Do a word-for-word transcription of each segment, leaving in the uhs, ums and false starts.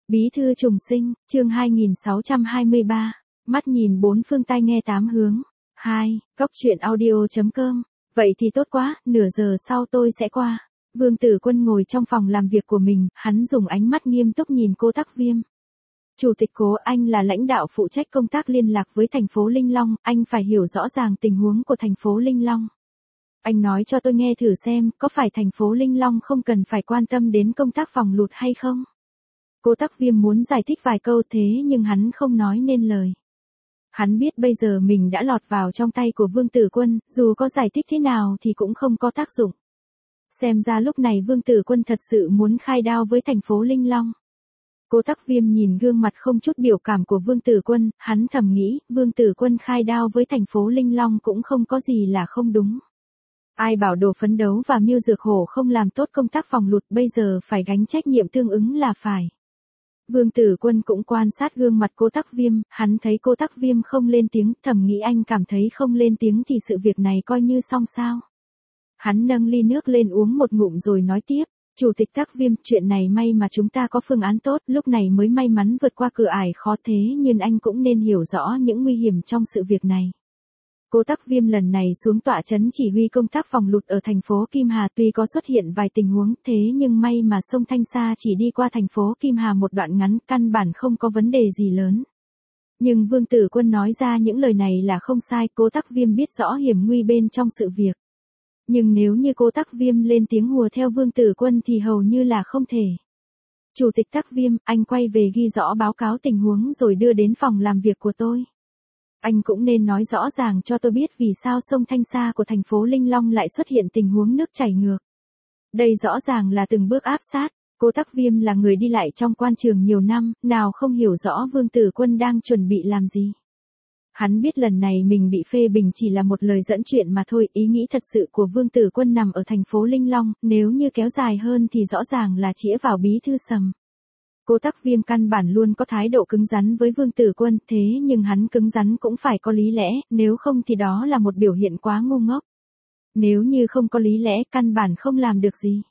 Bí thư trùng sinh, chương hai nghìn sáu trăm hai mươi ba, mắt nhìn bốn phương tai nghe tám hướng. hai, Cóc truyện audio chấm com. Vậy thì tốt quá, nửa giờ sau tôi sẽ qua. Vương Tử Quân ngồi trong phòng làm việc của mình, hắn dùng ánh mắt nghiêm túc nhìn cô Tắc Viêm. Chủ tịch Cố, anh là lãnh đạo phụ trách công tác liên lạc với thành phố Linh Long, anh phải hiểu rõ ràng tình huống của thành phố Linh Long. Anh nói cho tôi nghe thử xem, có phải thành phố Linh Long không cần phải quan tâm đến công tác phòng lụt hay không? Cô Tắc Viêm muốn giải thích vài câu thế nhưng hắn không nói nên lời. Hắn biết bây giờ mình đã lọt vào trong tay của Vương Tử Quân, dù có giải thích thế nào thì cũng không có tác dụng. Xem ra lúc này Vương Tử Quân thật sự muốn khai đao với thành phố Linh Long. Cô Tắc Viêm nhìn gương mặt không chút biểu cảm của Vương Tử Quân, hắn thầm nghĩ, Vương Tử Quân khai đao với thành phố Linh Long cũng không có gì là không đúng. Ai bảo Đồ Phấn Đấu và Miêu Dược Hổ không làm tốt công tác phòng lụt, bây giờ phải gánh trách nhiệm tương ứng là phải. Vương Tử Quân cũng quan sát gương mặt cô Tắc Viêm, hắn thấy cô Tắc Viêm không lên tiếng, thầm nghĩ anh cảm thấy không lên tiếng thì sự việc này coi như xong sao. Hắn nâng ly nước lên uống một ngụm rồi nói tiếp, Chủ tịch Tắc Viêm, chuyện này may mà chúng ta có phương án tốt, lúc này mới may mắn vượt qua cửa ải khó thế nhưng anh cũng nên hiểu rõ những nguy hiểm trong sự việc này. Cô Tắc Viêm lần này xuống tọa trấn chỉ huy công tác phòng lụt ở thành phố Kim Hà, tuy có xuất hiện vài tình huống thế nhưng may mà sông Thanh Sa chỉ đi qua thành phố Kim Hà một đoạn ngắn, căn bản không có vấn đề gì lớn. Nhưng Vương Tử Quân nói ra những lời này là không sai, cô Tắc Viêm biết rõ hiểm nguy bên trong sự việc. Nhưng nếu như cô Tắc Viêm lên tiếng hùa theo Vương Tử Quân thì hầu như là không thể. Chủ tịch Tắc Viêm, anh quay về ghi rõ báo cáo tình huống rồi đưa đến phòng làm việc của tôi. Anh cũng nên nói rõ ràng cho tôi biết vì sao sông Thanh Sa của thành phố Linh Long lại xuất hiện tình huống nước chảy ngược. Đây rõ ràng là từng bước áp sát, cô Tắc Viêm là người đi lại trong quan trường nhiều năm, nào không hiểu rõ Vương Tử Quân đang chuẩn bị làm gì. Hắn biết lần này mình bị phê bình chỉ là một lời dẫn chuyện mà thôi, ý nghĩ thật sự của Vương Tử Quân nằm ở thành phố Linh Long, nếu như kéo dài hơn thì rõ ràng là chĩa vào Bí thư Sầm. Cô Tắc Viêm căn bản luôn có thái độ cứng rắn với Vương Tử Quân, thế nhưng hắn cứng rắn cũng phải có lý lẽ, nếu không thì đó là một biểu hiện quá ngu ngốc. Nếu như không có lý lẽ, căn bản không làm được gì.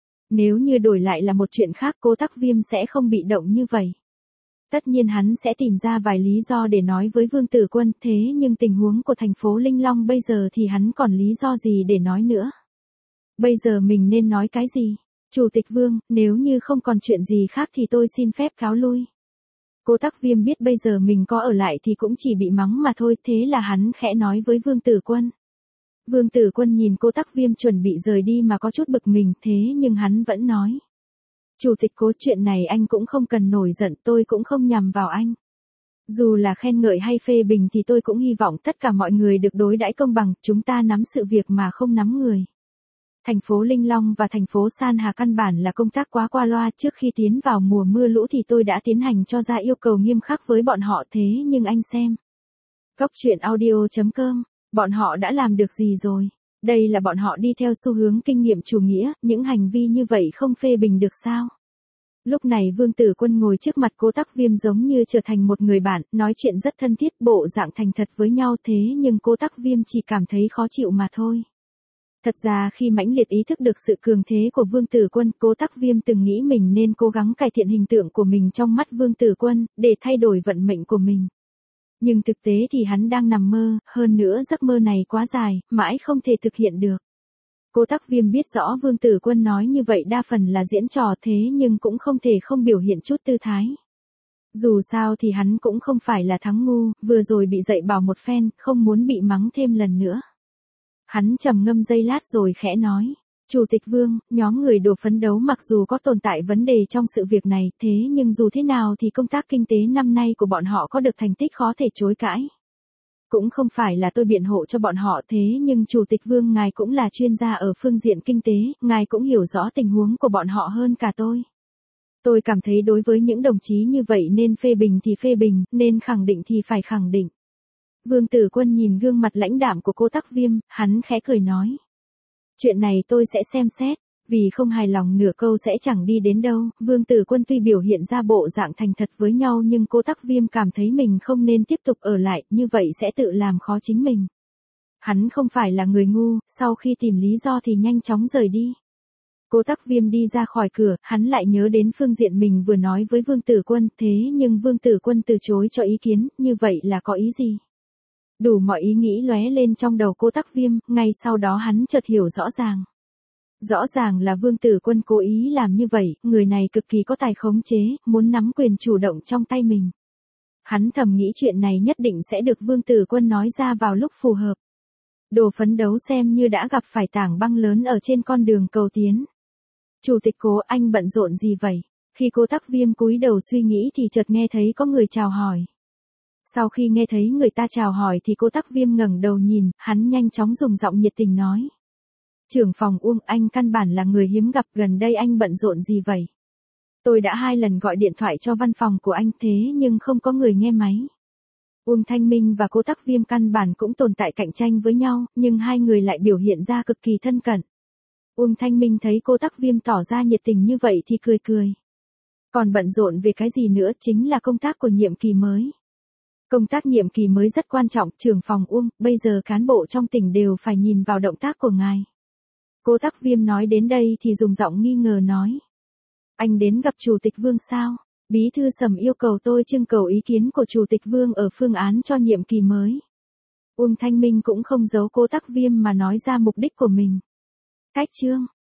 Nếu như đổi lại là một chuyện khác, cô Tắc Viêm sẽ không bị động như vậy. Tất nhiên hắn sẽ tìm ra vài lý do để nói với Vương Tử Quân, thế nhưng tình huống của thành phố Linh Long bây giờ thì hắn còn lý do gì để nói nữa. Bây giờ mình nên nói cái gì? Chủ tịch Vương, nếu như không còn chuyện gì khác thì tôi xin phép cáo lui. Cô Tắc Viêm biết bây giờ mình có ở lại thì cũng chỉ bị mắng mà thôi, thế là hắn khẽ nói với Vương Tử Quân. Vương Tử Quân nhìn cô Tắc Viêm chuẩn bị rời đi mà có chút bực mình, thế nhưng hắn vẫn nói. Chủ tịch Cố, chuyện này anh cũng không cần nổi giận, tôi cũng không nhằm vào anh. Dù là khen ngợi hay phê bình thì tôi cũng hy vọng tất cả mọi người được đối đãi công bằng, chúng ta nắm sự việc mà không nắm người. Thành phố Linh Long và thành phố San Hà căn bản là công tác quá qua loa, trước khi tiến vào mùa mưa lũ thì tôi đã tiến hành cho ra yêu cầu nghiêm khắc với bọn họ, thế nhưng anh xem. Cóc truyện audio chấm com, bọn họ đã làm được gì rồi? Đây là bọn họ đi theo xu hướng kinh nghiệm chủ nghĩa, những hành vi như vậy không phê bình được sao? Lúc này Vương Tử Quân ngồi trước mặt cô Tắc Viêm giống như trở thành một người bạn, nói chuyện rất thân thiết, bộ dạng thành thật với nhau, thế nhưng cô Tắc Viêm chỉ cảm thấy khó chịu mà thôi. Thật ra khi mãnh liệt ý thức được sự cường thế của Vương Tử Quân, cô Tắc Viêm từng nghĩ mình nên cố gắng cải thiện hình tượng của mình trong mắt Vương Tử Quân, để thay đổi vận mệnh của mình. Nhưng thực tế thì hắn đang nằm mơ, hơn nữa giấc mơ này quá dài, mãi không thể thực hiện được. Cô Tắc Viêm biết rõ Vương Tử Quân nói như vậy đa phần là diễn trò, thế nhưng cũng không thể không biểu hiện chút tư thái. Dù sao thì hắn cũng không phải là thắng ngu, vừa rồi bị dạy bảo một phen, không muốn bị mắng thêm lần nữa. Hắn trầm ngâm giây lát rồi khẽ nói, Chủ tịch Vương, nhóm người Đồ Phấn Đấu mặc dù có tồn tại vấn đề trong sự việc này, thế nhưng dù thế nào thì công tác kinh tế năm nay của bọn họ có được thành tích khó thể chối cãi. Cũng không phải là tôi biện hộ cho bọn họ, thế nhưng Chủ tịch Vương ngài cũng là chuyên gia ở phương diện kinh tế, ngài cũng hiểu rõ tình huống của bọn họ hơn cả tôi. Tôi cảm thấy đối với những đồng chí như vậy nên phê bình thì phê bình, nên khẳng định thì phải khẳng định. Vương Tử Quân nhìn gương mặt lãnh đạm của cô Tắc Viêm, hắn khẽ cười nói. Chuyện này tôi sẽ xem xét, vì không hài lòng nửa câu sẽ chẳng đi đến đâu. Vương Tử Quân tuy biểu hiện ra bộ dạng thành thật với nhau nhưng cô Tắc Viêm cảm thấy mình không nên tiếp tục ở lại, như vậy sẽ tự làm khó chính mình. Hắn không phải là người ngu, sau khi tìm lý do thì nhanh chóng rời đi. Cố Tắc Viêm đi ra khỏi cửa, hắn lại nhớ đến phương diện mình vừa nói với Vương Tử Quân, thế nhưng Vương Tử Quân từ chối cho ý kiến, như vậy là có ý gì? Đủ mọi ý nghĩ lóe lên trong đầu Cố Tắc Viêm, ngay sau đó hắn chợt hiểu rõ ràng. Rõ ràng là Vương Tử Quân cố ý làm như vậy, người này cực kỳ có tài khống chế, muốn nắm quyền chủ động trong tay mình. Hắn thầm nghĩ chuyện này nhất định sẽ được Vương Tử Quân nói ra vào lúc phù hợp. Đồ phấn đấu xem như đã gặp phải tảng băng lớn ở trên con đường cầu tiến. Chủ tịch Cố, anh bận rộn gì vậy? Khi Cố Tắc Viêm cúi đầu suy nghĩ thì chợt nghe thấy có người chào hỏi. Sau khi nghe thấy người ta chào hỏi thì Cố Tắc Viêm ngẩng đầu nhìn, hắn nhanh chóng dùng giọng nhiệt tình nói. Trưởng phòng Uông, anh căn bản là người hiếm gặp, gần đây anh bận rộn gì vậy? Tôi đã hai lần gọi điện thoại cho văn phòng của anh thế nhưng không có người nghe máy. Uông Thanh Minh và Cố Tắc Viêm căn bản cũng tồn tại cạnh tranh với nhau, nhưng hai người lại biểu hiện ra cực kỳ thân cận. Uông Thanh Minh thấy Cố Tắc Viêm tỏ ra nhiệt tình như vậy thì cười cười. Còn bận rộn về cái gì nữa, chính là công tác của nhiệm kỳ mới. Công tác nhiệm kỳ mới rất quan trọng, trưởng phòng Uông, bây giờ cán bộ trong tỉnh đều phải nhìn vào động tác của ngài. Cố Tắc Viêm nói đến đây thì dùng giọng nghi ngờ nói. Anh đến gặp Chủ tịch Vương sao? Bí thư Sầm yêu cầu tôi trưng cầu ý kiến của Chủ tịch Vương ở phương án cho nhiệm kỳ mới. Uông Thanh Minh cũng không giấu Cố Tắc Viêm mà nói ra mục đích của mình. Cách chương